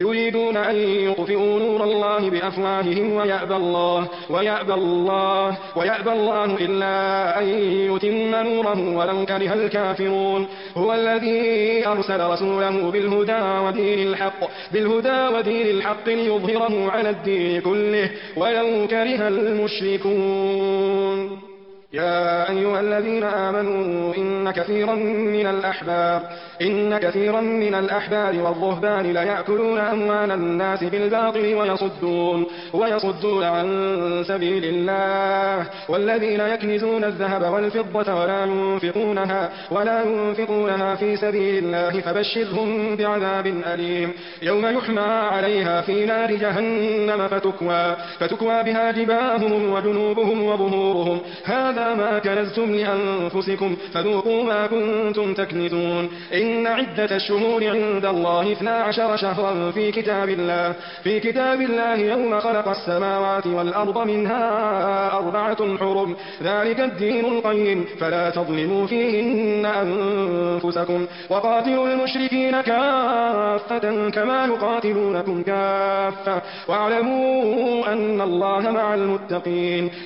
يريدون أن يطفئوا نور الله بأفواههم ويأبى الله إلا أن يتم نوره ولو كره الكافرون. هو الذي أرسل رسوله بالهدى ودين الحق ليظهره على الدين كله ولو كره المشركون. يا أيها الذين آمنوا إن كثيرا من الأحبار والرهبان ليأكلون أموال الناس بالباطل ويصدون عن سبيل الله. والذين يكنزون الذهب والفضة ولا ينفقونها في سبيل الله فبشرهم بعذاب أليم. يوم يحمى عليها في نار جهنم فتكوى بها جباههم وجنوبهم وظهورهم هذا ما كنزتم لأنفسكم فذوقوا ما كنتم تكنزون. إن عدة الشهور عند الله 12 شهرا في كتاب الله يوم خلق السماوات والأرض منها 4 حرم ذلك الدين القيم فلا تظلموا فيهن أنفسكم وقاتلوا المشركين كافة كما يقاتلونكم كافة واعلموا أن الله مع المتقين.